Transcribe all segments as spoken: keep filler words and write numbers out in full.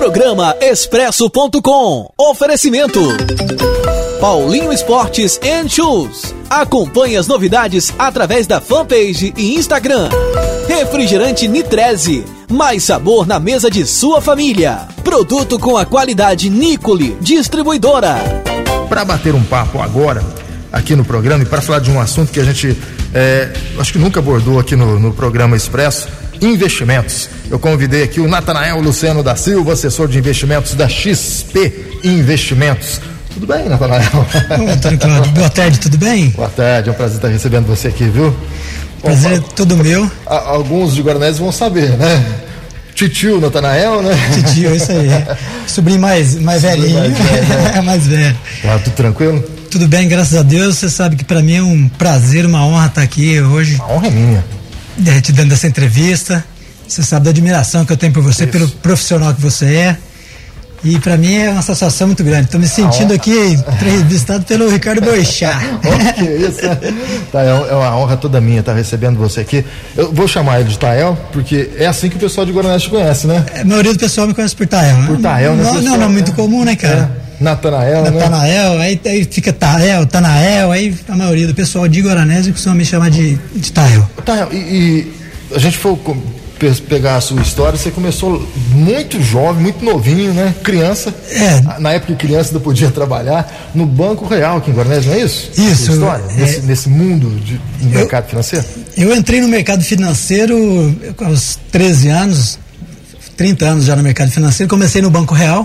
Programa Expresso ponto com. Oferecimento Paulinho Esportes and Shoes. Acompanhe as novidades através da fanpage e Instagram. Refrigerante Nitreze. Mais sabor na mesa de sua família. Produto com a qualidade Nicole, distribuidora. Para bater um papo agora aqui no programa e para falar de um assunto que a gente é, acho que nunca abordou aqui no, no programa Expresso, investimentos. Eu convidei aqui o Natanael Luciano da Silva, assessor de investimentos da X P Investimentos. Tudo bem, Natanael? Oi, Antônio Cláudio. Boa tarde, tudo bem? Boa tarde, é um prazer estar recebendo você aqui, viu? Prazer é todo meu. A, alguns de Guaranésia vão saber, né? Titio Natanael, né? Titio, isso aí. Sobrinho mais, mais velhinho. Mais velho, né? mais velho. Tá tudo tranquilo? Tudo bem, graças a Deus. Você sabe que para mim é um prazer, uma honra estar aqui hoje. A honra é minha. Te dando essa entrevista. Você sabe da admiração que eu tenho por você, isso. Pelo profissional que você é. E para mim é uma satisfação muito grande. Estou me sentindo aqui entrevistado pelo Ricardo Boechat. Que isso, né? Tá, é uma honra toda minha estar recebendo você aqui. Eu vou chamar ele de Tael, porque é assim que o pessoal de Guaranésia te conhece, né? A maioria do pessoal me conhece por Tael, né? Por Tael, né? Não, não, não, muito comum, né, cara? É. Natanael, né? Natanael, aí, aí fica Tael, Tanael, aí a maioria do pessoal de Guaranésia costuma me chamar de, de Tael. Tael, e, e a gente for pegar a sua história, você começou muito jovem, muito novinho, né? Criança. É. Na época que criança ainda podia trabalhar no Banco Real aqui em Guaranésia, não é isso? Isso. História, é, nesse, nesse mundo de, de eu, mercado financeiro? Eu entrei no mercado financeiro aos treze anos, trinta anos já no mercado financeiro. Comecei no Banco Real,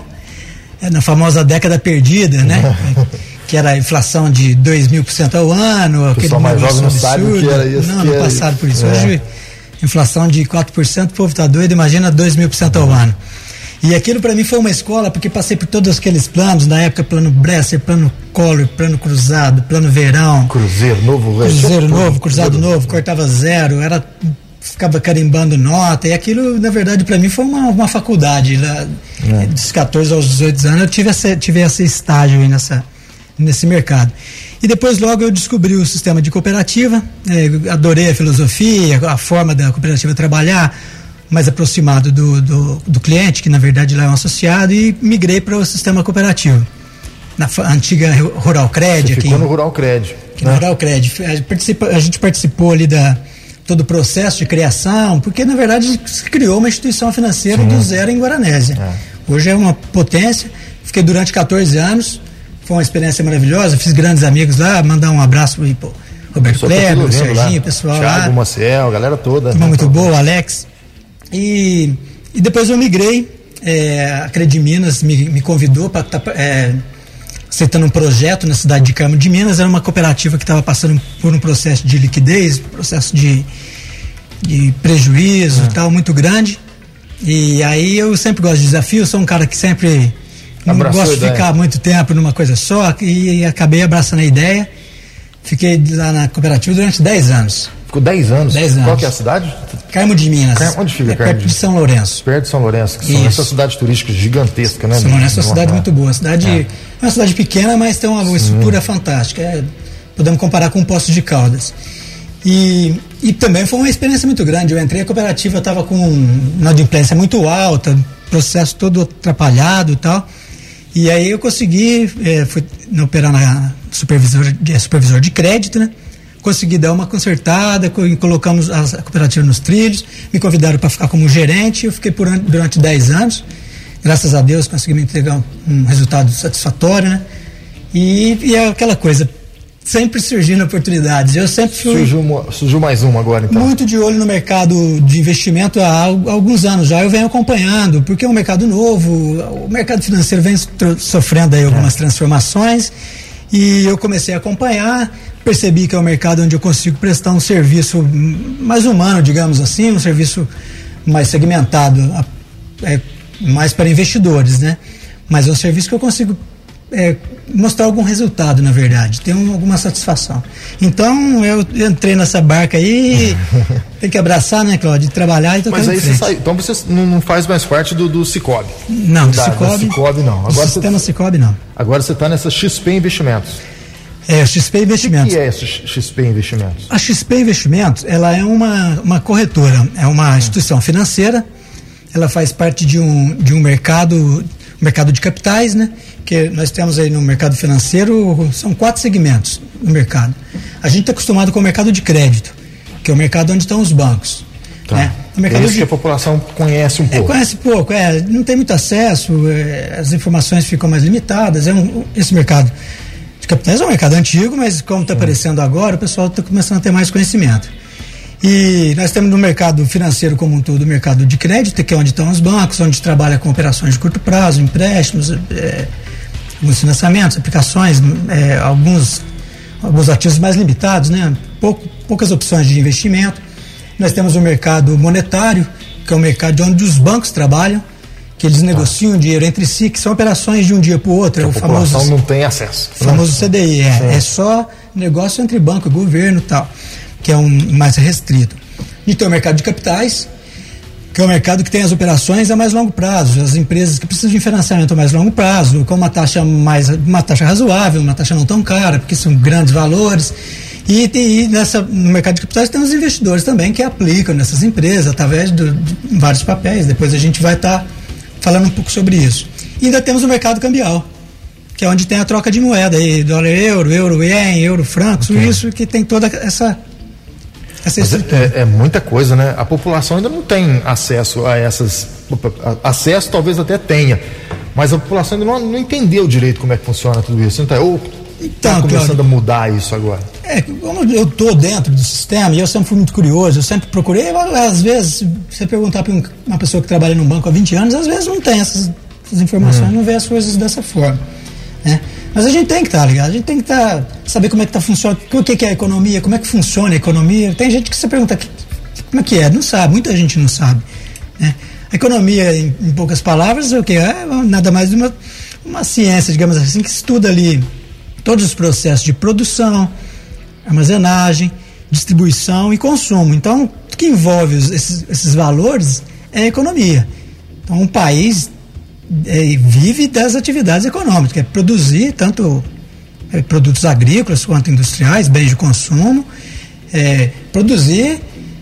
na famosa década perdida, né? Que era a inflação de dois mil por cento ao ano. O pessoal mais jovem não sabe o que era isso. Não, não passaram por isso. É. Hoje, inflação de quatro por cento, o povo tá doido, imagina dois mil por cento ao ano. E aquilo para mim foi uma escola, porque passei por todos aqueles planos, na época plano Bresser, plano Collor, plano Cruzado, plano Verão. Cruzeiro Novo. Cruzeiro Novo, Cruzado Novo, cortava zero, era, ficava carimbando nota, e aquilo, na verdade, para mim foi uma, uma faculdade. Lá, é. Dos catorze aos dezoito anos eu tive, essa, tive esse estágio aí nessa, nesse mercado. E depois logo eu descobri o sistema de cooperativa, eh, adorei a filosofia, a forma da cooperativa trabalhar, mais aproximado do, do, do cliente, que na verdade lá é um associado, e migrei para o sistema cooperativo, na antiga Rural Cred. Você aqui ficou no Rural Cred. Aqui né? No Rural Cred. A gente, participa, a gente participou ali da todo o processo de criação, porque na verdade se criou uma instituição financeira Sim. do zero em Guaranésia. É. Hoje é uma potência, fiquei durante catorze anos. Foi uma experiência maravilhosa, fiz grandes amigos lá, mandar um abraço aí pro Roberto Kleber, o Serginho, o pessoal Thiago, lá. Thiago, Maciel, a galera toda. Turma muito boa, o Alex. E, e depois eu migrei, é, a Cred Minas me, me convidou para estar tá, é, aceitando um projeto na cidade de Carmo de Minas. Era uma cooperativa que estava passando por um processo de liquidez, processo de, de prejuízo e é. tal, muito grande. E aí eu sempre gosto de desafio, sou um cara que sempre... Não Abraçou gosto de ficar muito tempo numa coisa só, e, e acabei abraçando a ideia. Fiquei lá na cooperativa durante dez anos. Ficou dez anos? dez anos. Qual que é a cidade? Carmo de Minas. Car... Onde fica é Carmo perto de São Lourenço. Perto de São Lourenço, que são essas cidades turísticas gigantescas, né? São Lourenço é uma cidade muito boa. Cidade, é. é uma cidade pequena, mas tem uma, uma estrutura fantástica. É, podemos comparar com o Poços de Caldas. E, e também foi uma experiência muito grande. Eu entrei, a cooperativa estava com uma adimplência muito alta, processo todo atrapalhado e tal. E aí eu consegui, é, fui operar na supervisor de, supervisor de crédito, né? Consegui dar uma consertada, colocamos a, a cooperativa nos trilhos, me convidaram para ficar como gerente, eu fiquei por, durante dez anos, graças a Deus consegui me entregar um, um resultado satisfatório, né? E, e é aquela coisa, sempre surgindo oportunidades, eu sempre fui... Surgiu, surgiu mais uma agora, então. Muito de olho no mercado de investimento há, há alguns anos já, eu venho acompanhando, porque é um mercado novo, o mercado financeiro vem sofrendo aí algumas é. transformações, e eu comecei a acompanhar, percebi que é um mercado onde eu consigo prestar um serviço mais humano, digamos assim, um serviço mais segmentado, é, mais para investidores, né? Mas é um serviço que eu consigo É, mostrar algum resultado, na verdade, ter um, alguma satisfação. Então eu entrei nessa barca aí, tem que abraçar, né, Cláudio, trabalhar e tocar Mas aí em frente. você sai, então você não faz mais parte do, do Cicobi? Não, do da, Cicobi, da Cicobi não. Agora do sistema você, Cicobi não. Agora você está nessa X P Investimentos. É, X P Investimentos. O que é essa X P Investimentos? A X P Investimentos, ela é uma, uma corretora, é uma instituição financeira. ela faz parte de um, de um mercado, mercado de capitais, né? Que nós temos aí no mercado financeiro, são quatro segmentos no mercado. A gente está acostumado com o mercado de crédito, que é o mercado onde estão os bancos. Tá. Né? O mercado é isso de... que a população conhece um pouco. É, conhece pouco, é, não tem muito acesso, é, as informações ficam mais limitadas. É um, esse mercado de capitais é um mercado antigo, mas como está aparecendo agora, o pessoal está começando a ter mais conhecimento. E nós temos no mercado financeiro como um todo o mercado de crédito, que é onde estão os bancos, onde trabalha com operações de curto prazo, empréstimos, é, alguns financiamentos, aplicações, é, alguns, alguns ativos mais limitados, né? Pouco, poucas opções de investimento. Nós temos o mercado monetário, que é o mercado onde os bancos trabalham, que eles negociam dinheiro entre si, que são operações de um dia para o outro. É a o população famoso, não tem acesso. O famoso C D I, é, é só negócio entre banco e governo e tal, que é um mais restrito. E tem o mercado de capitais, que é o mercado que tem as operações a mais longo prazo, as empresas que precisam de financiamento a mais longo prazo, com uma taxa mais, uma taxa razoável, uma taxa não tão cara, porque são grandes valores. E, e nessa, no mercado de capitais tem os investidores também que aplicam nessas empresas através de, de vários papéis. Depois a gente vai estar tá falando um pouco sobre isso. E ainda temos o mercado cambial, que é onde tem a troca de moeda, aí, dólar euro, euro ien, euro franco, okay. Isso que tem toda essa, essa estrutura. É, é muita coisa, né? A população ainda não tem acesso a essas. Acesso talvez até tenha, mas a população ainda não, não entendeu direito como é que funciona tudo isso. Então, ou está começando Cláudio, a mudar isso agora? É, como eu estou dentro do sistema e eu sempre fui muito curioso, eu sempre procurei, às vezes, se você perguntar para uma pessoa que trabalha num banco há vinte anos, às vezes não tem essas, essas informações, hum. não vê as coisas dessa forma, né? Mas a gente tem que estar tá ligado, a gente tem que tá, saber como é que está funcionando, o que, que é a economia, como é que funciona a economia. Tem gente que você pergunta, como é que é? Não sabe, muita gente não sabe, né? A economia, em, em poucas palavras, é o que? É nada mais de uma, uma ciência, digamos assim, que estuda ali todos os processos de produção, armazenagem, distribuição e consumo. Então, o que envolve esses, esses valores é a economia. Então, um país é, vive das atividades econômicas, que é produzir tanto é, produtos agrícolas quanto industriais, bens de consumo, é, produzir,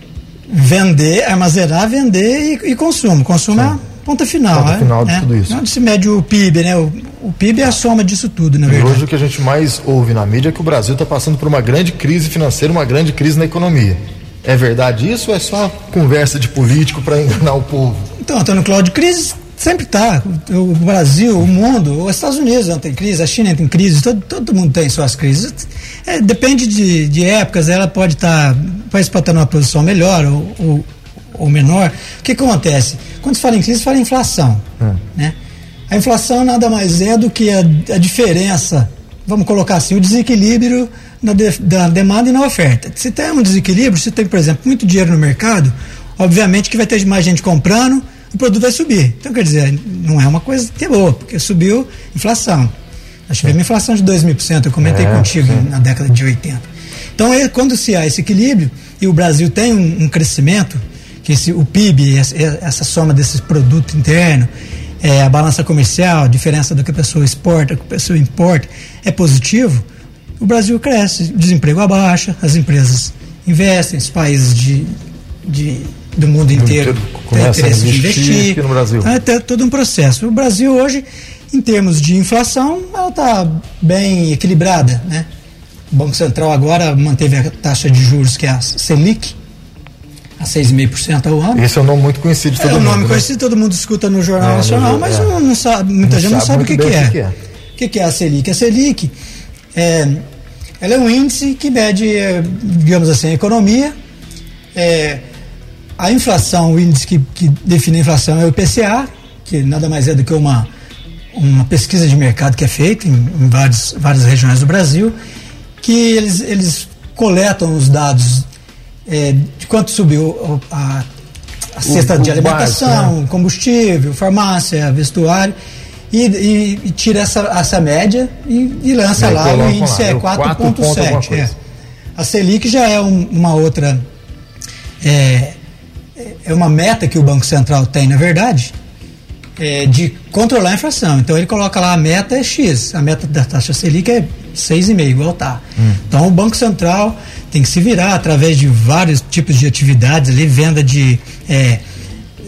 vender, armazenar, vender e, e consumo. Consumo Sim. é a ponta final. Ponta é, final de é, tudo isso. Onde se mede o P I B, né? O, o P I B é a soma disso tudo, na e verdade. Hoje o que a gente mais ouve na mídia é que o Brasil está passando por uma grande crise financeira, uma grande crise na economia. É verdade isso ou é só conversa de político para enganar o povo? Então, Antônio Cláudio, crise sempre está. O Brasil, o mundo, os Estados Unidos não tem crise, a China tem crise, todo, todo mundo tem suas crises. É, depende de, de épocas, ela pode estar, tá, o país pode estar tá numa posição melhor ou, ou, ou menor. O que acontece? Quando se fala em crise, se fala em inflação. Hum. Né? A inflação nada mais é do que a, a diferença, vamos colocar assim, o desequilíbrio na de, da demanda e na oferta. Se tem um desequilíbrio, se tem, por exemplo, muito dinheiro no mercado, obviamente que vai ter mais gente comprando, o produto vai subir. Então, quer dizer, não é uma coisa que é boa, porque subiu inflação. Nós tivemos inflação de dois mil por cento, eu comentei é, contigo sim. na década de oitenta. Então, é, quando se há esse equilíbrio, e o Brasil tem um, um crescimento, que esse, o P I B, essa, essa soma desse produto interno, é, a balança comercial, a diferença do que a pessoa exporta, do que a pessoa importa, é positivo, o Brasil cresce, o desemprego abaixa, as empresas investem, os países de, de, do mundo inteiro têm interesse de investir. Aqui no Brasil. Então, é ter todo um processo. O Brasil hoje, em termos de inflação, ela está bem equilibrada, né? O Banco Central agora manteve a taxa de juros, que é a Selic, a seis vírgula cinco por cento ao ano. Esse é um nome muito conhecido de todo mundo. É um mundo, nome né? conhecido, todo mundo escuta no Jornal é, Nacional, no, mas é. não, não sabe, muita não gente não sabe o que, que, é. que é. O que, que é a Selic? A Selic é, ela é um índice que mede, digamos assim, a economia. É, a inflação, o índice que, que define a inflação é o I P C A, que nada mais é do que uma, uma pesquisa de mercado que é feita em, em vários, várias regiões do Brasil, que eles, eles coletam os dados é, de quanto subiu a, a cesta o, de o alimentação, básico, né? Combustível, farmácia, vestuário, e, e, e tira essa, essa média e, e lança e lá, o índice lá, é quatro vírgula sete. É. A Selic já é um, uma outra, é, é uma meta que o Banco Central tem, na verdade, é, de controlar a inflação. Então ele coloca lá, a meta é X, a meta da taxa Selic é seis vírgula cinco, igual tá. Hum. Então o Banco Central tem que se virar através de vários tipos de atividades ali, venda de é,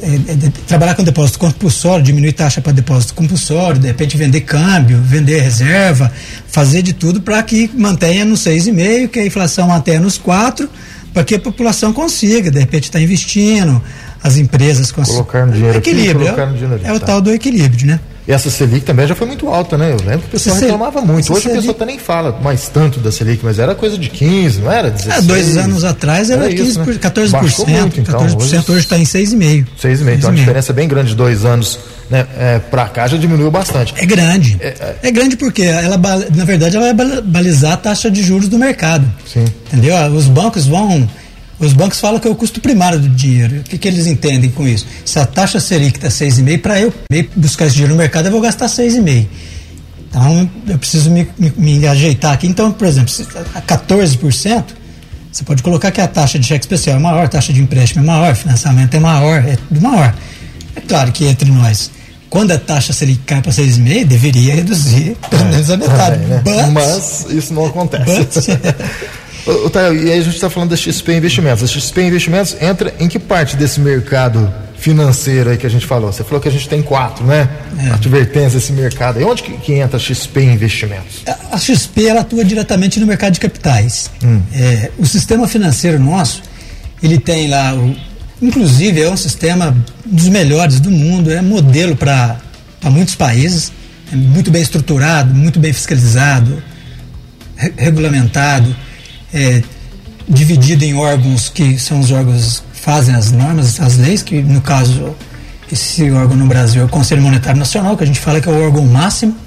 é, é, trabalhar com depósito compulsório, diminuir taxa para depósito compulsório, de repente vender câmbio, vender reserva, fazer de tudo para que mantenha no seis vírgula cinco, que a inflação mantenha nos quatro, para que a população consiga, de repente, estar tá investindo, as empresas consigam. Colocar no dinheiro equilíbrio, aqui, colocar no dinheiro ali, é, é o tá. tal do equilíbrio, né? E essa Selic também já foi muito alta, né? Eu lembro que o pessoal Essa reclamava muito. Hoje Selic... a pessoa até nem fala mais tanto da Selic, mas era coisa de quinze, não era? dezesseis. Há dois anos atrás era, era quinze por cento, né? quatorze por cento. Muito, então. quatorze por cento hoje está em seis vírgula cinco. seis vírgula cinco. Então a diferença é bem grande de dois anos, né? É, para cá já diminuiu bastante. É grande. É, é... é grande porque ela, na verdade, ela vai balizar a taxa de juros do mercado. Sim. Entendeu? Os bancos vão... Os bancos falam que é o custo primário do dinheiro. O que, que eles entendem com isso? Se a taxa Selic está seis vírgula cinco, para eu buscar esse dinheiro no mercado, eu vou gastar seis vírgula cinco. Então, eu preciso me, me, me ajeitar aqui. Então, por exemplo, se a quatorze por cento, você pode colocar que a taxa de cheque especial é maior, a taxa de empréstimo é maior, financiamento é maior, é tudo maior. É claro que entre nós, quando a taxa Selic cai para seis vírgula cinco, deveria reduzir pelo menos a metade. É, né? But, Mas isso não acontece. But, O, tá, e aí a gente está falando da X P Investimentos. A X P Investimentos entra em que parte desse mercado financeiro aí que a gente falou? Você falou que a gente tem quatro, né? É. Advertência desse mercado. E onde que, que entra a X P Investimentos? A, a X P, ela atua diretamente no mercado de capitais. Hum. É, o sistema financeiro nosso, ele tem lá, o, inclusive é um sistema dos melhores do mundo, é modelo para muitos países, é muito bem estruturado, muito bem fiscalizado, re, regulamentado. É, dividido em órgãos que são os órgãos que fazem as normas, as leis, que no caso esse órgão no Brasil é o Conselho Monetário Nacional, que a gente fala que é o órgão máximo.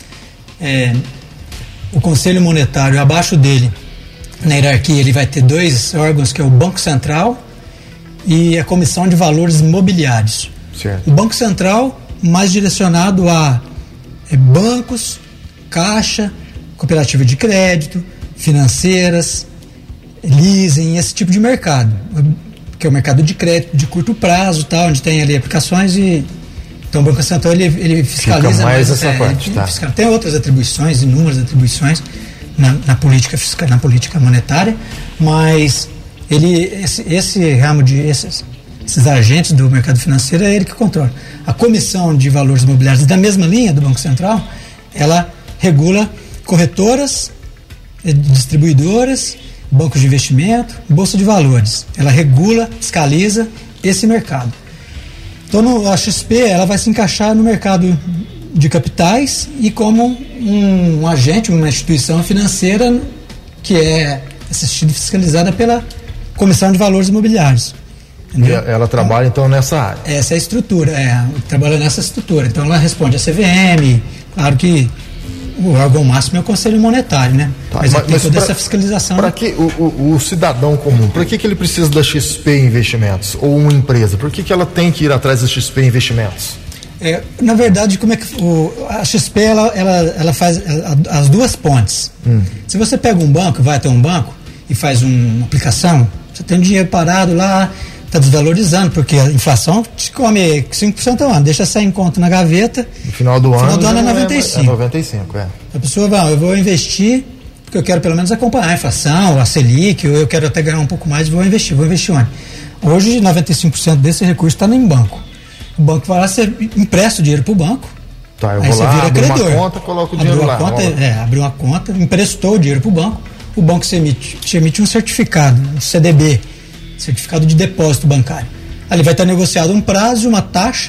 É, o Conselho Monetário, abaixo dele, na hierarquia, ele vai ter dois órgãos, que é o Banco Central e a Comissão de Valores Imobiliários. Certo. O Banco Central mais direcionado a é, bancos, caixa, cooperativa de crédito, financeiras, leasing, esse tipo de mercado, que é o mercado de crédito de curto prazo, tal, onde tem ali aplicações e então o Banco Central ele, ele fiscaliza Fica mais, mais essa é, parte, ele tá. fiscal, tem outras atribuições, inúmeras atribuições na, na política fiscal, na política monetária, mas ele esse, esse ramo de esses, esses agentes do mercado financeiro é ele que controla. A Comissão de Valores Imobiliários da mesma linha do Banco Central, ela regula corretoras, distribuidoras, bancos de investimento, bolsa de valores. Ela regula, fiscaliza esse mercado. Então no, a X P ela vai se encaixar no mercado de capitais e como um, um agente, uma instituição financeira que é assistida e fiscalizada pela Comissão de Valores Imobiliários. Entendeu? E ela trabalha então, então nessa área. Essa é a estrutura, é, trabalha nessa estrutura. Então ela responde a C V M, claro que o órgão máximo é o Conselho Monetário, né? Tá, mas, mas tem toda pra, essa fiscalização. Para que o, o, o cidadão comum, para que, que ele precisa da X P Investimentos? Ou uma empresa? Por que, que ela tem que ir atrás da X P Investimentos? É, na verdade, como é que o, a X P ela, ela, ela faz a, as duas pontes. Hum. Se você pega um banco, vai até um banco e faz um, uma aplicação, você tem um dinheiro parado lá, está desvalorizando, porque a inflação te come cinco por cento ao ano, deixa sair em conta na gaveta. No final do no ano, final do ano é noventa e cinco. É noventa e cinco, é. A pessoa vai, eu vou investir, porque eu quero pelo menos acompanhar a inflação, a Selic, ou eu quero até ganhar um pouco mais, vou investir, vou investir onde? Hoje, noventa e cinco por cento desse recurso está em banco. O banco vai lá, você empresta o dinheiro para o banco, tá, eu aí vou você lá, vira abre credor. uma conta, coloca o dinheiro abriu lá. Conta, é, abriu uma conta, emprestou o dinheiro para o banco, o banco te emite, te emite um certificado, um C D B, certificado de depósito bancário. Ali vai estar negociado um prazo, uma taxa,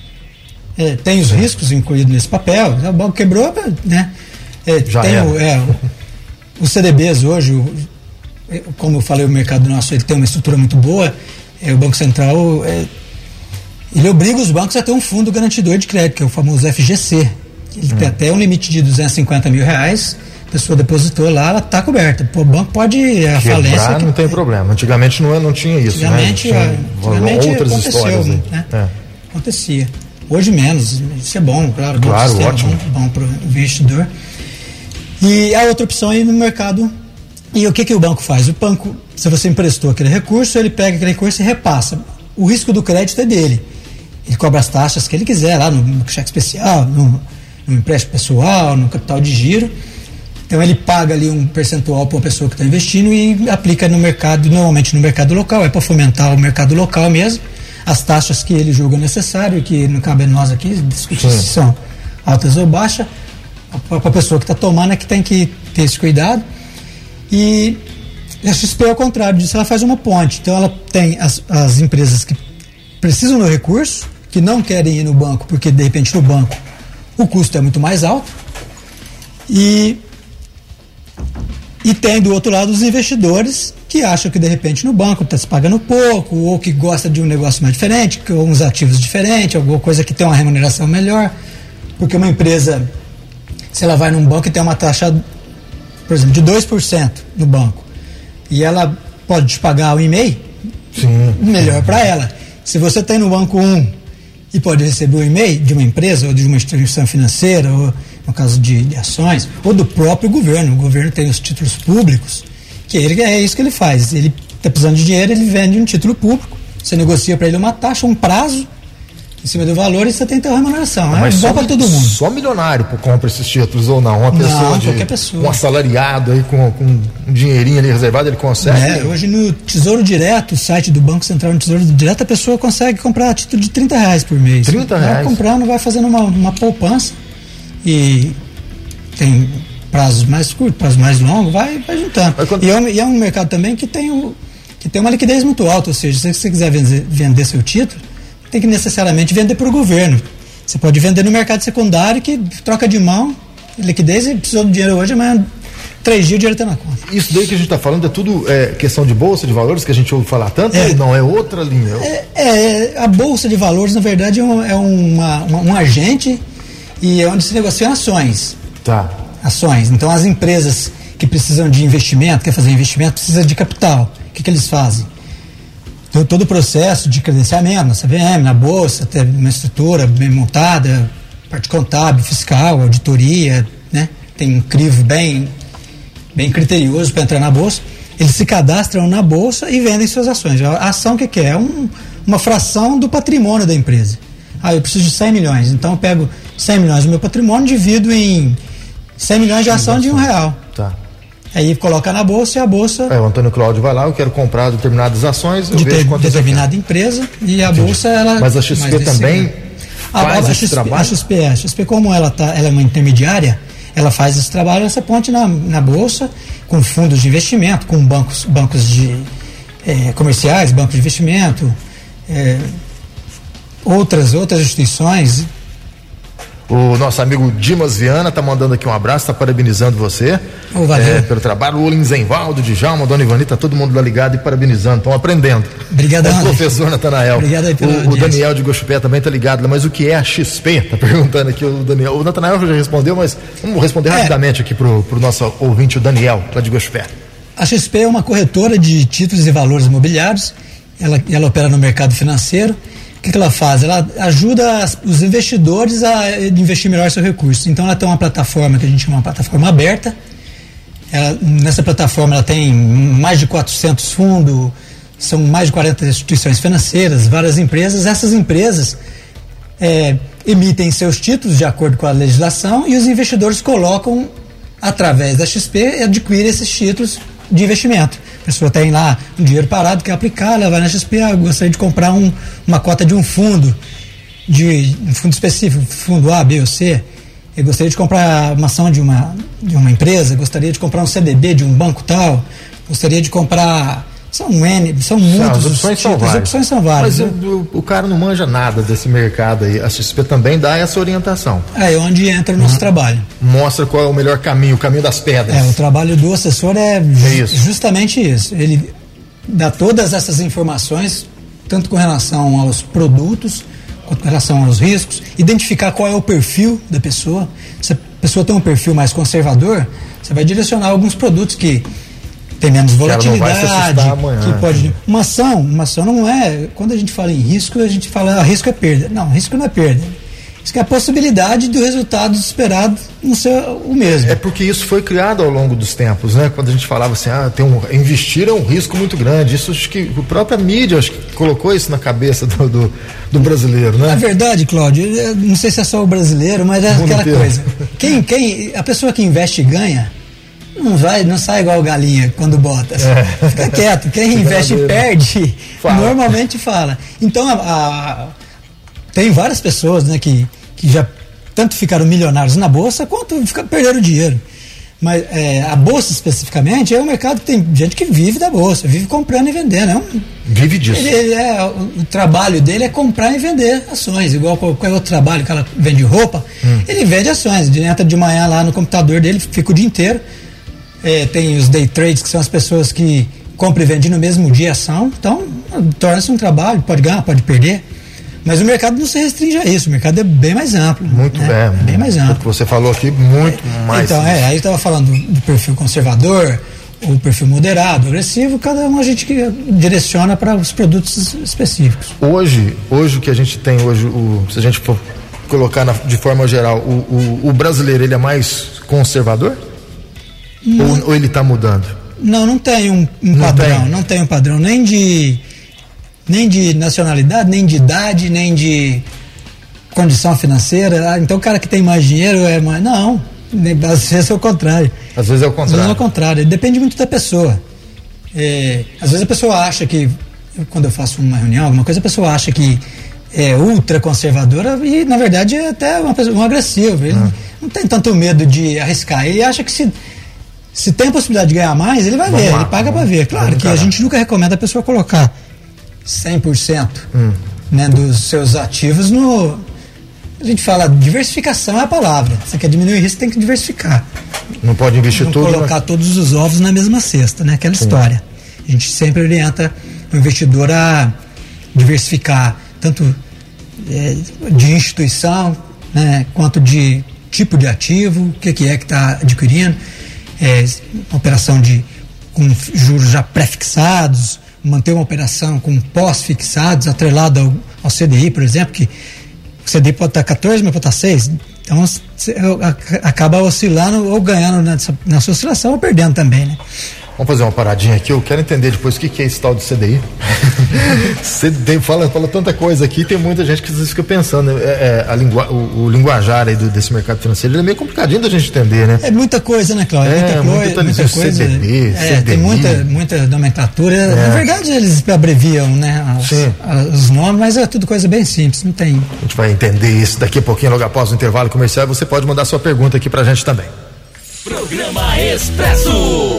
é, tem os riscos incluídos nesse papel, o banco quebrou, né? É, Já tem era. o, é, os C D Bs hoje, o, como eu falei, o mercado nosso ele tem uma estrutura muito boa, é, o Banco Central é, ele obriga os bancos a ter um fundo garantidor de crédito, que é o famoso F G C. Ele hum. tem até um limite de duzentos e cinquenta mil reais, a pessoa depositou lá, ela está coberta. O banco pode a Quebrar, falência. não tem problema. Antigamente não, não tinha isso, antigamente, né? Tinha antigamente outras aconteceu, histórias aí. né? É. Acontecia. Hoje menos, isso é bom, claro, bom claro, sistema, ótimo. bom, bom para o investidor. E a outra opção aí no mercado, e o que, que o banco faz? O banco, se você emprestou aquele recurso, ele pega aquele recurso e repassa. O risco do crédito é dele. Ele cobra as taxas que ele quiser, lá no, no cheque especial, no, no empréstimo pessoal, no capital de giro. Então ele paga ali um percentual para uma pessoa que está investindo e aplica no mercado, normalmente no mercado local, é para fomentar o mercado local mesmo. as taxas que ele julga necessário, que não cabe a nós aqui discutir se são altas ou baixas. A, a pessoa que está tomando é que tem que ter esse cuidado. E a X P, ao contrário disso, ela faz uma ponte. Então ela tem as, as empresas que precisam do recurso, que não querem ir no banco, porque de repente no banco o custo é muito mais alto. E, e tem do outro lado os investidores que acham que de repente no banco está se pagando pouco, ou que gosta de um negócio mais diferente, com uns ativos diferentes, alguma coisa que tem uma remuneração melhor. Porque uma empresa, se ela vai num banco e tem uma taxa, por exemplo, de dois por cento no banco, e ela pode te pagar um e meio, melhor para ela. Se você tem no banco um e pode receber um e meio de uma empresa ou de uma instituição financeira, ou no caso de, de ações, ou do próprio governo, o governo tem os títulos públicos, que ele, é isso que ele faz. Ele está precisando de dinheiro, ele vende um título público, você negocia para ele uma taxa, um prazo em cima do valor, e você tem que ter uma remuneração. Mas é bom para todo mundo. Só milionário compra esses títulos ou não? Uma pessoa, não, de, qualquer pessoa. Um assalariado aí com, com um dinheirinho ali reservado, ele consegue? É, hoje no Tesouro Direto, o site do Banco Central no Tesouro Direto, a pessoa consegue comprar título de trinta reais por mês. trinta reais? Vai comprando, vai fazendo uma, uma poupança, e tem prazos mais curtos, prazos mais longos, vai, vai juntando. Quando... E, é um, e é um mercado também que tem, o, que tem uma liquidez muito alta, ou seja, se você quiser vender, vender seu título, tem que necessariamente vender para o governo. Você pode vender no mercado secundário, que troca de mão, liquidez, e precisou do dinheiro hoje, mas três dias o dinheiro está na conta. Isso daí que a gente está falando é tudo é, questão de bolsa de valores, que a gente ouve falar tanto, é, ou não? É outra linha? É, é, a bolsa de valores, na verdade, é, um, é uma, uma, um agente, e é onde se negociam ações. Tá. Ações. Então, as empresas que precisam de investimento, quer fazer investimento, precisa de capital. O que, que eles fazem? Então, todo o processo de credenciamento na C V M, na bolsa, ter uma estrutura bem montada, parte contábil, fiscal, auditoria, né? Tem um crivo bem, bem criterioso para entrar na bolsa. Eles se cadastram na bolsa e vendem suas ações. A ação, o que, que é? É um, uma fração do patrimônio da empresa. Ah, eu preciso de cem milhões, então eu pego cem milhões do meu patrimônio, divido em cem milhões de ação de um real. Tá. Aí coloca na bolsa, e a bolsa... É, o Antônio Cláudio vai lá, eu quero comprar determinadas ações, eu de vejo ter, determinada empresa, e a Entendi. Bolsa, ela... Mas a X P também a, faz a, a esse X P, trabalho? A X P, a X P, como ela, tá, ela é uma intermediária, ela faz esse trabalho, essa ponte na, na bolsa, com fundos de investimento, com bancos, bancos de, é, comerciais, bancos de investimento, é, outras, outras instituições. O nosso amigo Dimas Viana está mandando aqui um abraço, está parabenizando você oh, valeu. É, pelo trabalho. O Linzenvaldo, Djalma, Dona Ivani, está todo mundo lá ligado e parabenizando, estão aprendendo. Obrigado, o professor Natanael. Obrigado aí pela o, o Daniel de Goiás também está ligado, mas o que é a X P? Está perguntando aqui o Daniel. O Natanael já respondeu, mas vamos responder é. rapidamente aqui para o nosso ouvinte, o Daniel, lá de Goiás. A X P é uma corretora de títulos e valores imobiliários, ela, ela opera no mercado financeiro. O que, que ela faz? Ela ajuda as, os investidores a investir melhor seu recurso. Então ela tem uma plataforma que a gente chama de plataforma aberta. Ela, nessa plataforma ela tem mais de quatrocentos fundos, são mais de quarenta instituições financeiras, várias empresas. Essas empresas é, emitem seus títulos de acordo com a legislação, e os investidores colocam, através da X P, e adquirem esses títulos de investimento. A pessoa tem lá um dinheiro parado, quer aplicar, ela vai na X P, ah, gostaria de comprar um, uma cota de um fundo, de um fundo específico, fundo A, B ou C. Eu gostaria de comprar uma ação de uma, de uma empresa, gostaria de comprar um C D B de um banco tal, gostaria de comprar... São N, são muitos. As opções são várias. As opções são várias. Mas né? o, o cara não manja nada desse mercado aí. A X P também dá essa orientação. É onde entra o nosso uhum. trabalho. Mostra qual é o melhor caminho, o caminho das pedras. É, o trabalho do assessor é, é isso. justamente isso. Ele dá todas essas informações, tanto com relação aos produtos, quanto com relação aos riscos, identificar qual é o perfil da pessoa. Se a pessoa tem um perfil mais conservador, você vai direcionar alguns produtos que tem menos volatilidade, amanhã, que pode... Uma ação, uma ação não é... Quando a gente fala em risco, a gente fala, ah, risco é perda. Não, risco não é perda. Isso é a possibilidade do resultado esperado não ser o mesmo. É porque isso foi criado ao longo dos tempos, né? Quando a gente falava assim, ah, tem um, investir é um risco muito grande. Isso acho que a própria mídia acho que colocou isso na cabeça do, do, do brasileiro, né? É verdade, Cláudio. Não sei se é só o brasileiro, mas é aquela coisa. Quem, quem, a pessoa que investe e ganha, não vai, não sai igual galinha quando bota. É. Fica quieto. Quem investe e perde, fala. Normalmente fala. Então, a, a, tem várias pessoas, né, que, que já tanto ficaram milionários na bolsa quanto ficaram, perderam dinheiro. Mas é, a bolsa especificamente é um mercado que tem gente que vive da bolsa, vive comprando e vendendo. É um, vive disso. Ele, ele é, o, o trabalho dele é comprar e vender ações, igual qualquer outro trabalho que ela vende roupa, hum. ele vende ações. Ele entra de manhã lá no computador dele, fica o dia inteiro. É, tem os day trades, que são as pessoas que compram e vendem no mesmo dia ação. Então, torna-se um trabalho, pode ganhar, pode perder. Mas o mercado não se restringe a isso, o mercado é bem mais amplo. Muito né? bem. É bem mais amplo. O que você falou aqui, muito é, mais. Então, é, aí eu estava falando do, do perfil conservador, o perfil moderado, agressivo, cada um a gente que direciona para os produtos específicos. Hoje, hoje o que a gente tem hoje, o, se a gente for colocar na, de forma geral, o, o, o brasileiro, ele é mais conservador? Ou, ou ele está mudando? Não, não tem um, um não padrão, tem. não tem um padrão, nem de nem de nacionalidade, nem de idade, nem de condição financeira. Então o cara que tem mais dinheiro é mais... Não, às vezes é o contrário. Às vezes é o contrário. Às vezes é o contrário, depende muito da pessoa. É, às vezes a pessoa acha que, quando eu faço uma reunião, alguma coisa, a pessoa acha que é ultra conservadora e na verdade é até uma pessoa, um agressivo. Ele hum. não tem tanto medo de arriscar. Ele acha que se Se tem a possibilidade de ganhar mais, ele vai vamos ver, lá, ele paga para ver. Claro que a gente nunca recomenda a pessoa colocar cem por cento hum. né, dos seus ativos no... A gente fala, diversificação é a palavra. Você quer diminuir o risco, tem que diversificar. Não pode investir não tudo. Não colocar mas... todos os ovos na mesma cesta, né? Aquela Sim. história. A gente sempre orienta o investidor a diversificar, tanto é, de instituição, né, quanto de tipo de ativo, o que, que é que está adquirindo. É, uma operação de, com juros já pré-fixados, manter uma operação com pós-fixados, atrelada ao, ao C D I, por exemplo, que o C D I pode estar quatorze, mas pode estar seis. Então, acaba oscilando ou ganhando nessa, nessa oscilação ou perdendo também, né? Vamos fazer uma paradinha aqui, eu quero entender depois o que, que é esse tal de C D I. C D I fala, fala tanta coisa aqui, tem muita gente que às vezes fica pensando, é, é, a lingua, o, o linguajar aí do, desse mercado financeiro, ele é meio complicadinho da gente entender, né? É muita coisa, né, Cláudio? É, muita, muita, muita coisa. C D B, é, C D I. Tem muita, muita nomenclatura. É. Na verdade, eles abreviam, né, as, os nomes, mas é tudo coisa bem simples, não tem. A gente vai entender isso daqui a pouquinho, logo após o intervalo comercial. Você pode mandar sua pergunta aqui pra gente também. Programa Expresso.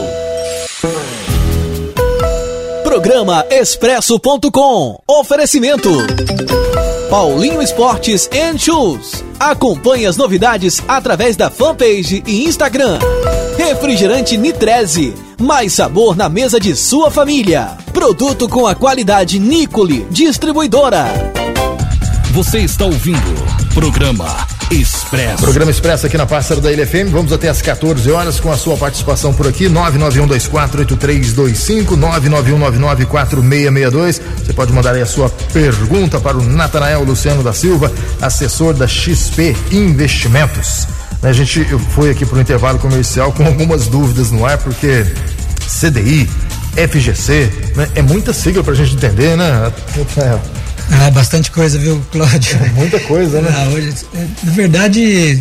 Programa Expresso ponto com. Oferecimento Paulinho Esportes and Shoes. Acompanhe as novidades através da fanpage e Instagram. Refrigerante Nitreze. Mais sabor na mesa de sua família. Produto com a qualidade Nicole Distribuidora. Você está ouvindo Programa Expresso. Programa Expresso aqui na Pássaro da Ilha F M. Vamos até às quatorze horas com a sua participação por aqui. nove nove um dois quatro oito três dois cinco, nove nove um nove nove quatro seis seis dois. Você pode mandar aí a sua pergunta para o Natanael Luciano da Silva, assessor da X P Investimentos. A gente foi aqui para o intervalo comercial com algumas dúvidas no ar, porque C D I, F G C, né, é muita sigla para a gente entender, né? Ah, bastante coisa, viu, Cláudio? É muita coisa, né? Ah, hoje, na verdade,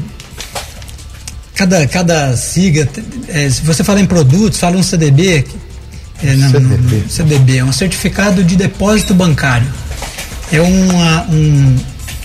cada, cada sigla, é, se você fala em produtos, fala um C D B, é, não, C D B. Não, C D B é um certificado de depósito bancário. É uma, um,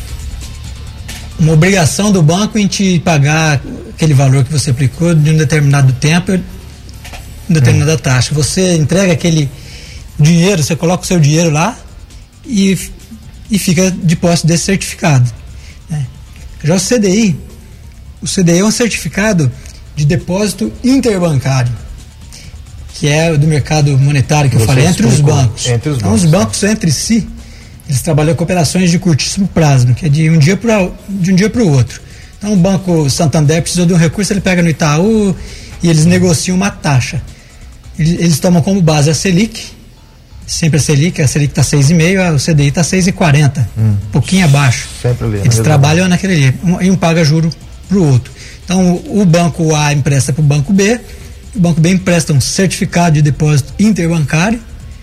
uma obrigação do banco em te pagar aquele valor que você aplicou de um determinado tempo, em determinada hum. taxa. Você entrega aquele dinheiro, você coloca o seu dinheiro lá e e fica de posse desse certificado, né? Já o C D I, o C D I é um certificado de depósito interbancário, que é do mercado monetário que eu falei, entre os bancos. Entre os então, bancos, os bancos entre si, eles trabalham com operações de curtíssimo prazo, que é de um dia para de um dia para o outro. Então, o Banco Santander precisou de um recurso, ele pega no Itaú e eles negociam uma taxa. Eles tomam como base a Selic, sempre a Selic, a Selic está seis vírgula cinco, o C D I está seis vírgula quarenta, hum. um pouquinho abaixo. Sempre ali, eles trabalham bem. Naquele ali, um, e um paga juro para o outro. Então, o, o banco A empresta para o banco B, o banco B empresta um certificado de depósito interbancário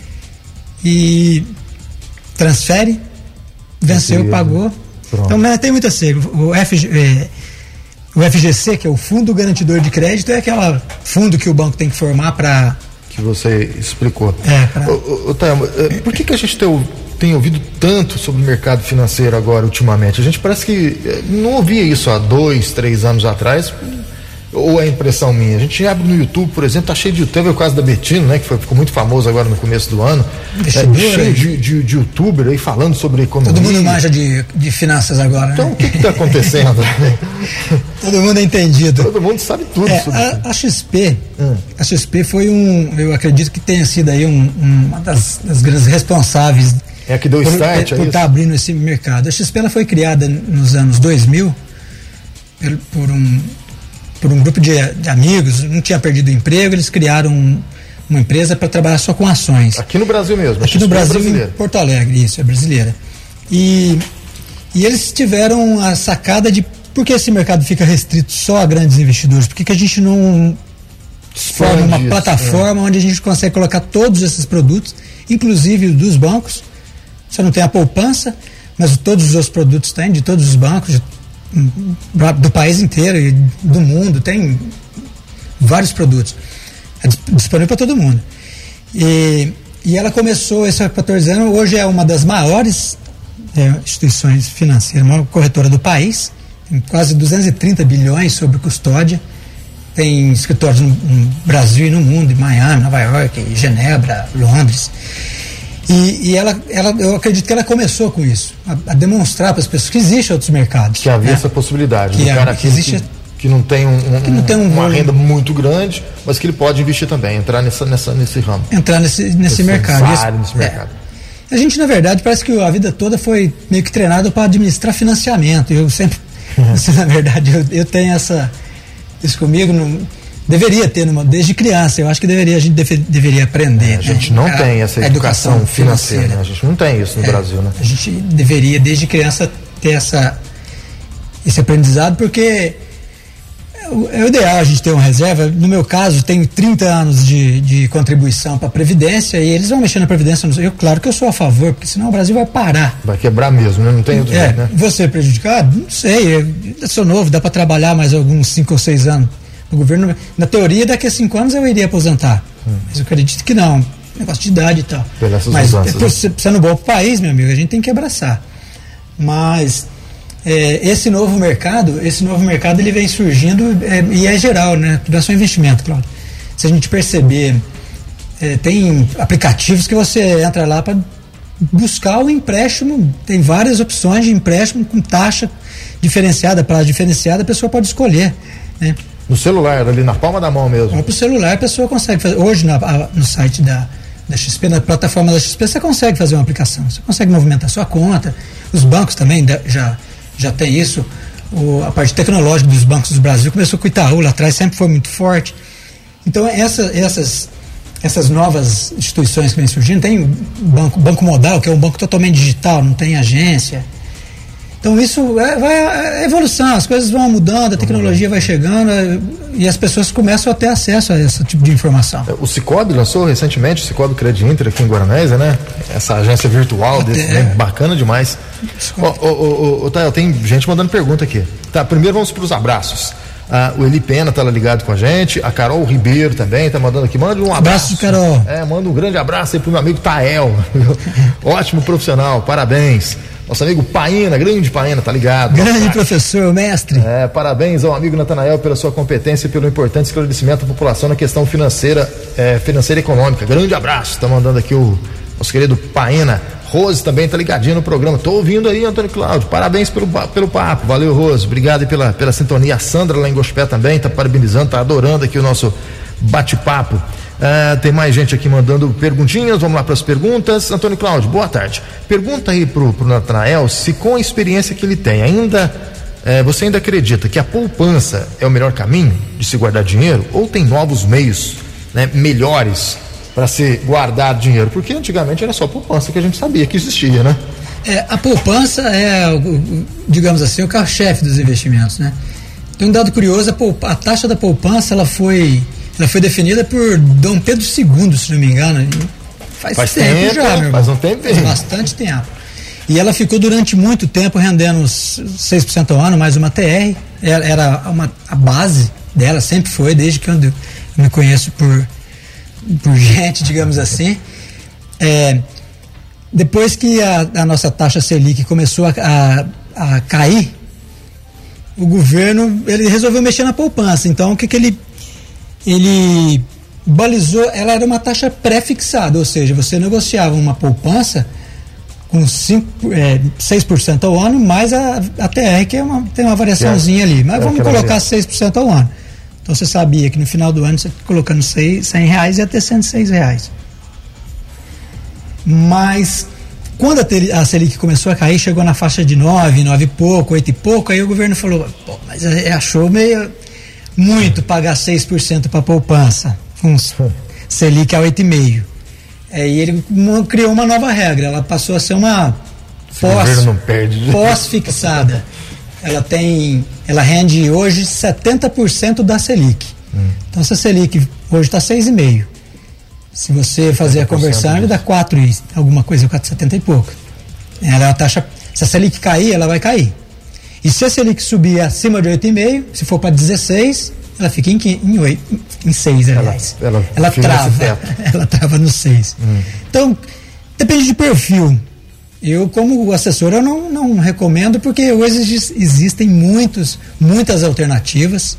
e transfere, venceu, pagou. Pronto. Então, tem muita sigla. O, F, é, o F G C, que é o Fundo Garantidor de Crédito, é aquele fundo que o banco tem que formar para... Que você explicou. É, pra... ô, ô, Thelma, por que, que a gente tem, tem ouvido tanto sobre o mercado financeiro agora, ultimamente? A gente parece que não ouvia isso há dois, três anos atrás... Ou é impressão minha? A gente abre no YouTube, por exemplo, tá cheio de YouTube, é o caso da Bettino, né? Que foi, ficou muito famoso agora no começo do ano. É, cheio de, de, de youtuber aí falando sobre economia. Todo mundo manja de, de finanças agora, então, né? o que que tá acontecendo? Todo mundo é entendido. Todo mundo sabe tudo é, sobre a, a X P, hum. a X P foi um, eu acredito que tenha sido aí um, um, uma das, das grandes responsáveis. É que deu por, start, por estar tá abrindo esse mercado. A X P ela foi criada nos anos dois mil por, por um por um grupo de, de amigos, não tinha perdido o emprego, eles criaram um, uma empresa para trabalhar só com ações. Aqui no Brasil mesmo? Aqui no Brasil, é em Porto Alegre, isso, é brasileira. E, e eles tiveram a sacada de por que esse mercado fica restrito só a grandes investidores? Por que, que a gente não forma uma isso, plataforma é. onde a gente consegue colocar todos esses produtos, inclusive dos bancos? Você não tem a poupança, mas todos os outros produtos tem, de todos os bancos, de do país inteiro e do mundo, tem vários produtos, é disponível para todo mundo. E, e ela começou esse há quatorze anos, hoje é uma das maiores é, instituições financeiras, a maior corretora do país, tem quase duzentos e trinta bilhões sob custódia, tem escritórios no, no Brasil e no mundo, em Miami, Nova York, Genebra, Londres. E, e ela, ela, eu acredito que ela começou com isso, a, a demonstrar para as pessoas que existem outros mercados. Que havia né? essa possibilidade. Que, do cara é, que, existe, que, que não tem, um, um, que não tem um, uma renda muito grande, mas que ele pode investir também, entrar nessa, nessa, nesse ramo. Entrar nesse, nesse mercado. Área, nesse mercado. É. A gente, na verdade, parece que a vida toda foi meio que treinado para administrar financiamento. Eu sempre, uhum. assim, na verdade, eu, eu tenho essa, isso comigo. Não, deveria ter, numa, desde criança, eu acho que deveria, a gente deve, deveria aprender. É, a gente né? não a, tem essa educação, educação financeira, financeira. Né? A gente não tem isso no é, Brasil, né? A gente deveria, desde criança, ter essa, esse aprendizado, porque é o ideal a gente ter uma reserva. No meu caso, tenho trinta anos de, de contribuição para a Previdência e eles vão mexer na Previdência. Eu, claro que eu sou a favor, porque senão o Brasil vai parar. Vai quebrar mesmo, né? Não tem outro é, jeito, né? Você prejudicado? Não sei, eu, eu sou novo, dá para trabalhar mais alguns cinco ou seis anos. O governo, na teoria, daqui a cinco anos eu iria aposentar. Hum. Mas eu acredito que não. Negócio de idade e tal. Mas é, sendo bom para o país, meu amigo, a gente tem que abraçar. Mas é, esse novo mercado, esse novo mercado ele vem surgindo é, e é geral, né? Tudo é só investimento, claro. Se a gente perceber, é, tem aplicativos que você entra lá para buscar o empréstimo, tem várias opções de empréstimo com taxa diferenciada, prazo diferenciada, a pessoa pode escolher, né? No celular, ali na palma da mão mesmo. Para o celular a pessoa consegue fazer. Hoje na, a, no site da, da X P, na plataforma da X P, você consegue fazer uma aplicação. Você consegue movimentar sua conta. Os bancos também já, já tem isso. O, a parte tecnológica dos bancos do Brasil começou com o Itaú lá atrás, sempre foi muito forte. Então essa, essas, essas novas instituições que vêm surgindo, tem o banco, banco Modal, que é um banco totalmente digital, não tem agência. Então isso é, vai, é evolução, as coisas vão mudando, a tecnologia vai chegando é, e as pessoas começam a ter acesso a esse tipo de informação. O Cicobi lançou recentemente, o Cicobi Credit Inter aqui em Guaranésia, né? Essa agência virtual desse, é, né? Bacana demais. Ô, ô, ô, ô, Thael, tem gente mandando pergunta aqui. Tá, primeiro vamos para os abraços. Ah, o Eli Pena tá lá ligado com a gente, a Carol Ribeiro também tá mandando aqui, manda um abraço. Abraço, Carol. É, manda um grande abraço aí pro meu amigo Tael. Ótimo profissional, parabéns. Nosso amigo Paina, grande Paina, tá ligado? Grande Nossa, professor, mestre. É, parabéns ao amigo Natanael pela sua competência e pelo importante esclarecimento da população na questão financeira, é, financeira e econômica. Grande abraço, tá mandando aqui o nosso querido Paina. Rose também tá ligadinho no programa. Tô ouvindo aí, Antônio Cláudio. Parabéns pelo, pelo papo. Valeu, Rose. Obrigado aí pela, pela sintonia. A Sandra lá em Gospé também tá parabenizando, tá adorando aqui o nosso bate-papo. Uh, tem mais gente aqui mandando perguntinhas, vamos lá para as perguntas. Antônio Cláudio, boa tarde. Pergunta aí pro, pro Natanael se com a experiência que ele tem, ainda uh, você ainda acredita que a poupança é o melhor caminho de se guardar dinheiro ou tem novos meios, né, melhores para se guardar dinheiro? Porque antigamente era só poupança que a gente sabia que existia, né? É, a poupança é, digamos assim, o carro-chefe dos investimentos, né? Tem um dado curioso, a, poupa, a taxa da poupança ela foi Ela foi definida por Dom Pedro segundo, se não me engano. Faz, faz tempo, tempo já, meu Faz um tempo. Faz bastante tempo. E ela ficou durante muito tempo rendendo seis por cento ao ano, mais uma T R. Era, era uma, a base dela, sempre foi, desde que eu, eu me conheço por, por gente, digamos assim. É, depois que a, a nossa taxa Selic começou a, a, a cair, o governo ele resolveu mexer na poupança. Então, o que, que ele, ele balizou? Ela era uma taxa pré-fixada, ou seja, você negociava uma poupança com cinco, é, seis por cento ao ano, mais a, a T R, que é uma, tem uma variaçãozinha ali. Mas é vamos colocar seis por cento ao ano. Então você sabia que no final do ano, você colocando cem reais, ia ter cento e seis reais. Mas quando a, a Selic começou a cair, chegou na faixa de nove, nove e pouco, oito e pouco, aí o governo falou, pô, mas achou meio muito pagar seis por cento para poupança. Um Selic a oito vírgula cinco por cento. É, e ele criou uma nova regra, ela passou a ser uma pós, pós-fixada. Ela tem, ela rende hoje setenta por cento da Selic. Hum. Então se a Selic hoje está seis vírgula cinco por cento, se você fazer a conversão, ele dá quatro e alguma coisa, quatro vírgula setenta e pouco. Ela é a taxa, se a Selic cair, ela vai cair. E se a Selic subir acima de oito vírgula cinco por cento, se for para dezesseis, ela fica em, em, oito, em seis, aliás. Ela, ela, ela trava. Ela trava no seis. Hum. Então, depende de perfil. Eu, como assessor, eu não, não recomendo, porque hoje existem muitos, muitas alternativas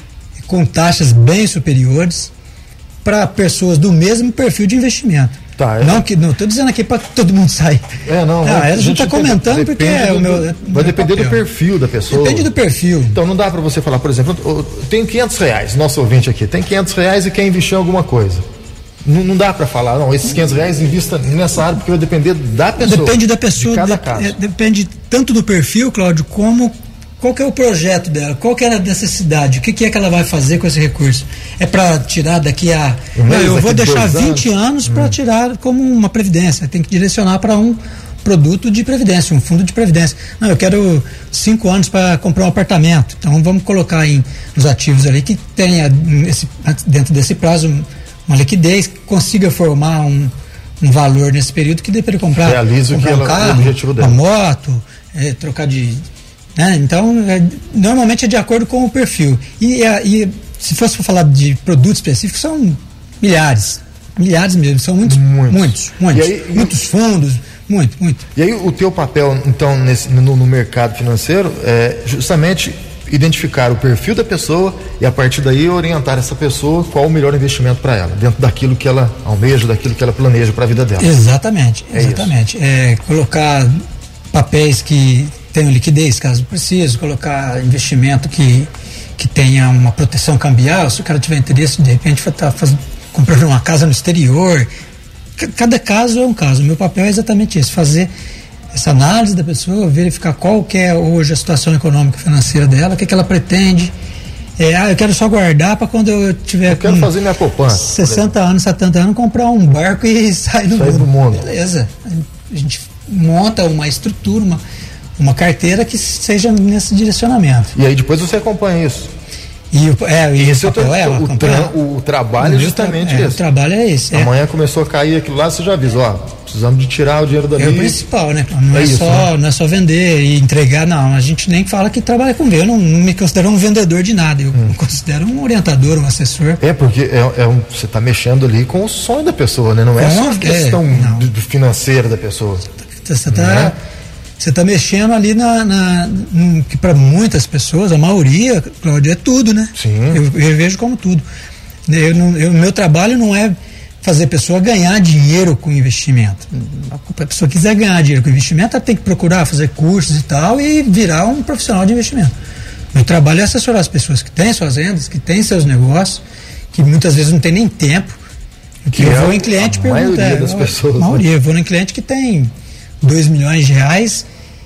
com taxas bem superiores para pessoas do mesmo perfil de investimento. Tá, é. Não que não estou dizendo aqui para todo mundo sair. É, não. Ah, a gente está comentando porque é o meu. Vai depender do perfil da pessoa. Depende do perfil. Então não dá para você falar, por exemplo, tem quinhentos reais, nosso ouvinte aqui, tem quinhentos reais e quer investir em alguma coisa. Não, não dá para falar, não, esses quinhentos reais invista nessa área, porque vai depender da pessoa. Depende da pessoa. De cada de, caso. É, depende tanto do perfil, Cláudio, como qual que é o projeto dela, qual que é a necessidade, o que, que é que ela vai fazer com esse recurso. É para tirar daqui a... Um não, eu vou deixar vinte anos para hum. tirar como uma previdência, tem que direcionar para um produto de previdência, um fundo de previdência. Não, eu quero cinco anos para comprar um apartamento, então vamos colocar em, nos ativos ali que tenha esse, dentro desse prazo uma liquidez, que consiga formar um, um valor nesse período que dê para ele comprar, Realize comprar o que um ela, carro, o objetivo dela. uma moto, é, trocar de... Né? Então, é, normalmente é de acordo com o perfil. E, é, e se fosse para falar de produtos específicos, são milhares. Milhares mesmo, são muitos. Muitos. Muitos, muitos, aí, muitos fundos, muito, muito. E aí o teu papel, então, nesse, no, no mercado financeiro é justamente identificar o perfil da pessoa e a partir daí orientar essa pessoa qual o melhor investimento para ela, dentro daquilo que ela almeja, daquilo que ela planeja para a vida dela. Exatamente, é exatamente. É, colocar papéis que tenham liquidez, caso precise, colocar investimento que, que tenha uma proteção cambial, se o cara tiver interesse, de repente estar tá comprando uma casa no exterior. C- cada caso é um caso. O meu papel é exatamente isso, fazer essa análise da pessoa, verificar qual que é hoje a situação econômica e financeira dela, o que, que ela pretende. É, ah, eu quero só guardar para quando eu tiver eu quero com fazer minha poupança, sessenta anos, setenta anos, comprar um barco e sair no sair mundo. do mundo. Beleza. A gente monta uma estrutura, uma, uma carteira que seja nesse direcionamento. E aí depois você acompanha isso. E, é, e esse o, papel é, o, tra- o trabalho é justamente tra- é, esse. O trabalho é esse. Amanhã é. começou a cair aquilo lá, você já avisa, ó, precisamos de tirar o dinheiro dali. É o principal, né? Não é, é isso, só, né? não é só vender e entregar, não. A gente nem fala que trabalha com venda. Eu não, não me considero um vendedor de nada. Eu hum. me considero um orientador, um assessor. É, porque é, é um, você está mexendo ali com o sonho da pessoa, né? Não é só a questão é, do, do financeira da pessoa. Você está você tá mexendo ali na, na no, que para muitas pessoas, a maioria, Cláudio, é tudo, né? Sim. Eu, eu vejo como tudo. Eu, eu, meu trabalho não é fazer a pessoa ganhar dinheiro com investimento. A pessoa quiser ganhar dinheiro com investimento, ela tem que procurar fazer cursos e tal e virar um profissional de investimento. Meu trabalho é assessorar as pessoas que têm suas rendas, que têm seus negócios, que muitas vezes não tem nem tempo. Que eu vou em cliente e pergunto. A maioria das pessoas. A maioria, eu vou em cliente que tem dois milhões de reais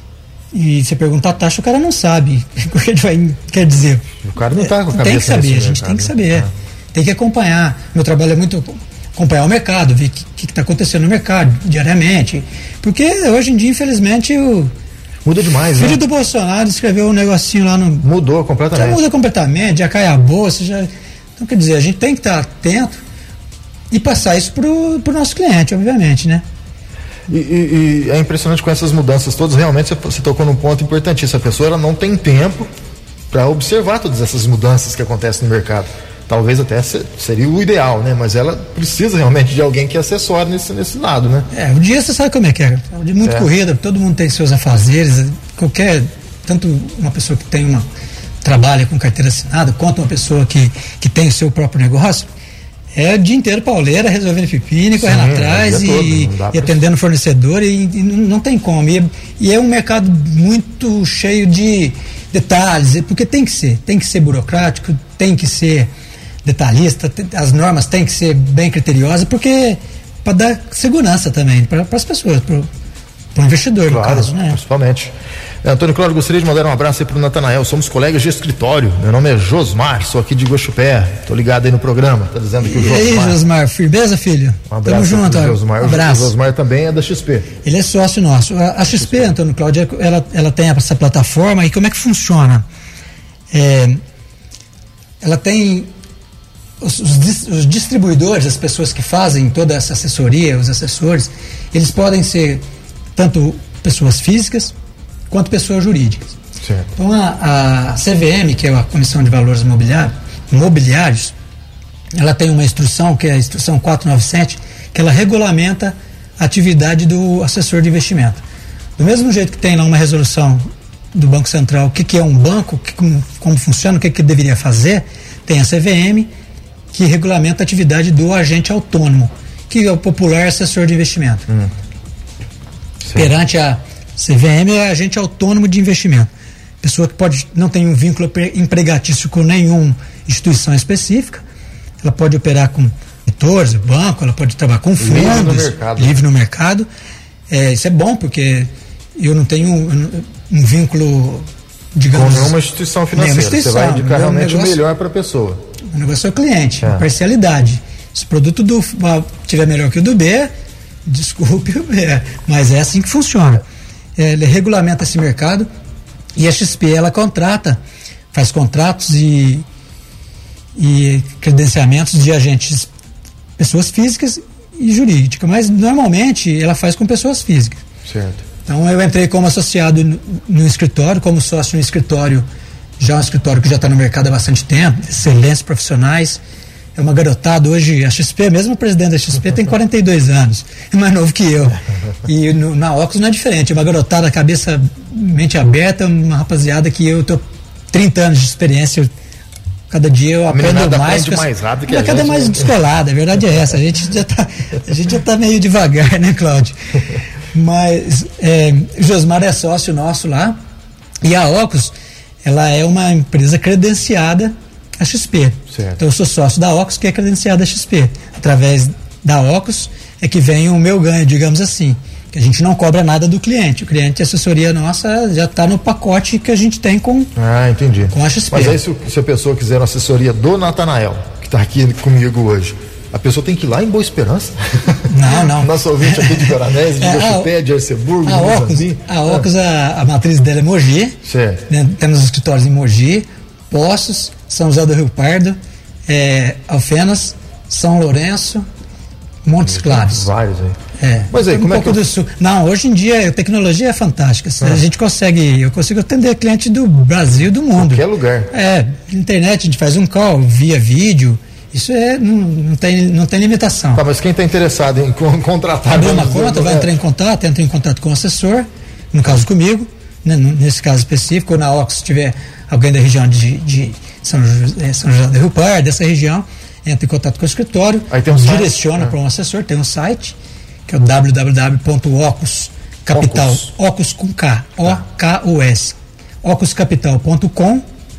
e você pergunta a taxa, o cara não sabe o que vai, quer dizer. O cara não está com a cabeça. Tem que saber, a gente mercado, tem que saber. É. Tem que acompanhar. Meu trabalho é muito acompanhar o mercado, ver o que está acontecendo no mercado diariamente. Porque hoje em dia, infelizmente, o muda demais, filho né? do Bolsonaro escreveu um negocinho lá no. Mudou completamente. Já muda completamente, já cai a bolsa. Já... Então, quer dizer, a gente tem que estar atento e passar isso para o nosso cliente, obviamente, né? E, e, e é impressionante com essas mudanças todas, realmente você, você tocou num ponto importantíssimo. A pessoa ela não tem tempo para observar todas essas mudanças que acontecem no mercado. Talvez até seria o ideal, né? Mas ela precisa realmente de alguém que assessore nesse, nesse lado, né? É, o dia você sabe como é que é. É um dia muito é. corrido, todo mundo tem seus afazeres, qualquer, tanto uma pessoa que tem uma, trabalha com carteira assinada, quanto uma pessoa que, que tem o seu próprio negócio, é o dia inteiro pauleira, resolvendo pepino, correndo atrás e, e atendendo fornecedor e, e não tem como. E, e é um mercado muito cheio de detalhes, porque tem que ser, tem que ser burocrático, tem que ser detalhista, as normas têm que ser bem criteriosas, porque para dar segurança também para as pessoas, para o investidor, claro, no caso, né? Principalmente. É, Antônio Cláudio, gostaria de mandar um abraço aí para o Natanael. Somos colegas de escritório. Meu nome é Josmar, sou aqui de Guaxupé. Tô ligado aí no programa. Tá dizendo que o Josmar. E aí, Josmar, firmeza, filho? Um abraço. Tamo junto, Josmar. Um abraço. O Josmar também é da X P. Ele é sócio nosso. A, a X P, X P, Antônio Cláudio, ela, ela tem essa plataforma e como é que funciona? É, ela tem os, os, os distribuidores, as pessoas que fazem toda essa assessoria, os assessores, eles podem ser tanto pessoas físicas quanto pessoas jurídicas. Certo. Então a, a C V M, que é a Comissão de Valores Imobiliários, Imobiliários, ela tem uma instrução, que é a instrução quatrocentos e noventa e sete, que ela regulamenta a atividade do assessor de investimento. Do mesmo jeito que tem lá uma resolução do Banco Central, o que, que é um banco, que, como, como funciona, o que, que deveria fazer, tem a C V M, que regulamenta a atividade do agente autônomo, que é o popular assessor de investimento. Hum. Perante a C V M é agente autônomo de investimento. Pessoa que pode, não tem um vínculo empregatício com nenhuma instituição específica, ela pode operar com editores, banco, ela pode trabalhar com fundos, livre no mercado. Livre no mercado. É, isso é bom, porque eu não tenho um, um vínculo, digamos... Com nenhuma instituição financeira. Nenhuma instituição. Você vai indicar realmente negócio, o melhor para a pessoa. O negócio é o cliente, é. parcialidade. Se o produto do A tiver melhor que o do B, desculpe o B, mas é assim que funciona. Ele regulamenta esse mercado e a X P ela contrata, faz contratos e, e credenciamentos de agentes, pessoas físicas e jurídicas, mas normalmente ela faz com pessoas físicas. Certo. Então eu entrei como associado no, no escritório, como sócio no escritório, já um escritório que já está no mercado há bastante tempo, excelentes profissionais. É uma garotada hoje, a X P, mesmo o presidente da X P tem quarenta e dois anos, é mais novo que eu. E no, na Ocus não é diferente, é uma garotada, cabeça, mente aberta, uma rapaziada que eu tô trinta anos de experiência, eu, cada dia eu aprendo mais. Aprende mais rápido que a gente. Cada mais descolada, a verdade é essa, a gente já tá, a gente já tá meio devagar, né, Cláudio? Mas é, Josmar é sócio nosso lá, e a Ocus, ela é uma empresa credenciada a X P. Certo. Então eu sou sócio da Ocus, que é credenciada a X P. Através da Ocus é que vem o meu ganho, digamos assim. Que a gente não cobra nada do cliente. O cliente, a assessoria nossa, já está no pacote que a gente tem com, ah, entendi. com a X P. Mas aí se, se a pessoa quiser uma assessoria do Natanael, que está aqui comigo hoje, a pessoa tem que ir lá em Boa Esperança? Não, não. Nosso ouvinte aqui de Guaranés, de Guaxupé, de Arceburgo, de Mozambique. A Ocus, a, a matriz dela é Mogi. Certo. Né, temos escritórios em Mogi, Poços, São José do Rio Pardo, é, Alfenas, São Lourenço, Montes Claros. Vários aí. É. Mas aí, um como é pouco que eu... do sul. Não, hoje em dia a tecnologia é fantástica. Ah. A gente consegue, eu consigo atender cliente do Brasil, do mundo. Qualquer lugar. É, internet, a gente faz um call via vídeo. Isso é, não, não, tem, não tem limitação. Tá, mas quem está interessado em contratar... Abrir uma conta, vai entrar em contato, entra em contato com o assessor, no caso comigo, né, nesse caso específico, ou na Ocus, se tiver alguém da região de, de São, José, São José do Rio Pardo, dessa região, entra em contato com o escritório, aí tem um direciona site, para um assessor, tem um site, que é o w w w ponto ocus capital, Ocus. Ocus com K, O K U S, ocus capital ponto com.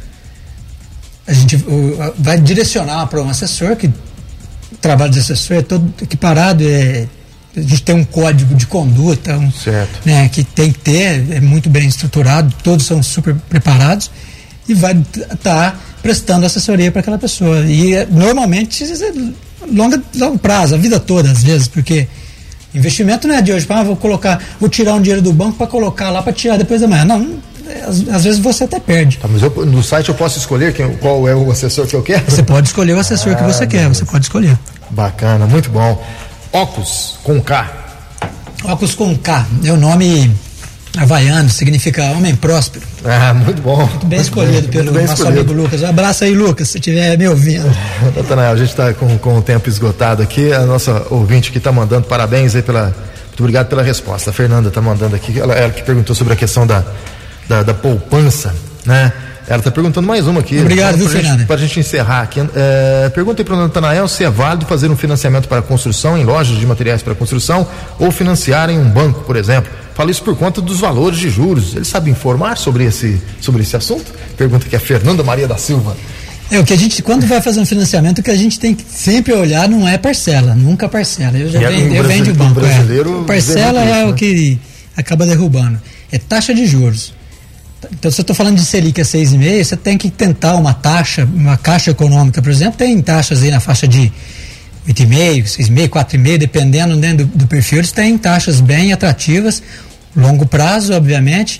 A gente uh, vai direcionar para um assessor, que o trabalho de assessor é todo equiparado, é, a gente tem um código de conduta, um, né, que tem que ter, é muito bem estruturado, todos são super preparados, e vai estar tá prestando assessoria para aquela pessoa. E é, normalmente é longa, longo prazo, a vida toda, às vezes, porque investimento não é de hoje, ah, vou colocar, vou tirar um dinheiro do banco para colocar lá para tirar depois da manhã. Não. Às, às vezes você até perde. Tá, mas eu, no site eu posso escolher quem, qual é o assessor que eu quero? Você pode escolher o assessor ah, que você quer, você pode escolher. Bacana, muito bom. Ocus com K. Óculos com K, é o nome havaiano, significa homem próspero. Ah, muito bom. Muito bem escolhido muito pelo bem nosso escolhido. amigo Lucas. Um abraço aí, Lucas, se estiver me ouvindo. Natanael, a gente está com, com o tempo esgotado aqui. A nossa ouvinte que está mandando parabéns aí pela. Muito obrigado pela resposta. A Fernanda está mandando aqui. Ela, ela que perguntou sobre a questão da, da, da poupança, né? Ela está perguntando mais uma aqui. Obrigado, viu, Fernanda? Para a gente encerrar aqui. É, perguntei para o Natanael se é válido fazer um financiamento para construção em lojas de materiais para construção ou financiar em um banco, por exemplo. Falo isso por conta dos valores de juros. Ele sabe informar sobre esse, sobre esse assunto? Pergunta que é Fernanda Maria da Silva. É, o que a gente, quando vai fazer um financiamento, o que a gente tem que sempre olhar não é parcela, nunca parcela. Eu já venho, eu venho de banco. É. Parcela é isso, o né? que acaba derrubando. É taxa de juros. Então, se eu estou falando de Selic a seis vírgula cinco, você tem que tentar uma taxa, uma Caixa Econômica, por exemplo, tem taxas aí na faixa de oito vírgula cinco, seis vírgula cinco, quatro vírgula cinco, dependendo né, do, do perfil, eles têm taxas bem atrativas, longo prazo, obviamente,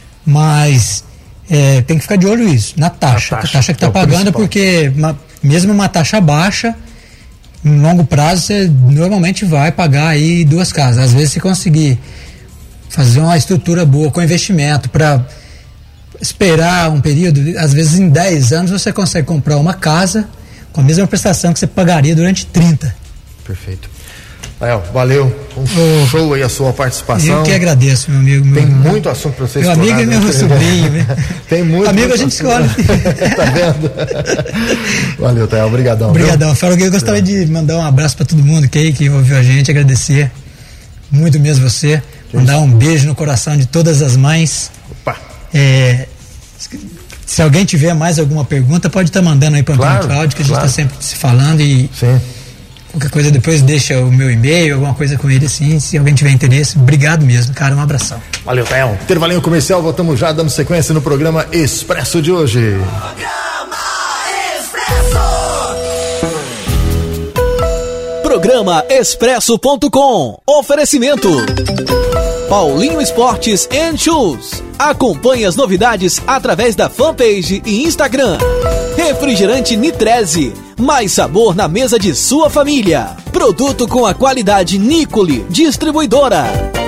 mas é, tem que ficar de olho isso, na taxa, a taxa, a taxa que está é pagando, porque uma, mesmo uma taxa baixa, em longo prazo, você normalmente vai pagar aí duas casas. Às vezes, se conseguir fazer uma estrutura boa com investimento para esperar um período, às vezes em dez anos você consegue comprar uma casa com a mesma prestação que você pagaria durante trinta. Perfeito. Rael, valeu. Um oh, show aí a sua participação. Eu que agradeço, meu amigo. Tem meu, muito assunto para vocês. Meu amigo e meu sobrinho. Né? Tem muito. Amigo muito a gente escolhe. Tá vendo? Valeu, Rael. Obrigadão. Obrigadão. Fala que eu gostaria é. de mandar um abraço para todo mundo que aí que ouviu a gente, agradecer muito mesmo você. Mandar um beijo no coração de todas as mães. Opa. É, se alguém tiver mais alguma pergunta, pode estar tá mandando aí para o claro, Antônio Cláudio, que a gente está claro. sempre se falando e Sim. qualquer coisa depois deixa o meu e-mail, alguma coisa com ele assim, se alguém tiver interesse. Obrigado mesmo, cara, um abração. Valeu, Théo. Intervalinho comercial, voltamos já dando sequência no programa Expresso de hoje. Programa Expresso. Programa Expresso ponto com. Oferecimento Paulinho Esportes and Shoes. Acompanhe as novidades através da fanpage e Instagram. Refrigerante Nitreze. Mais sabor na mesa de sua família. Produto com a qualidade Nicole. Distribuidora.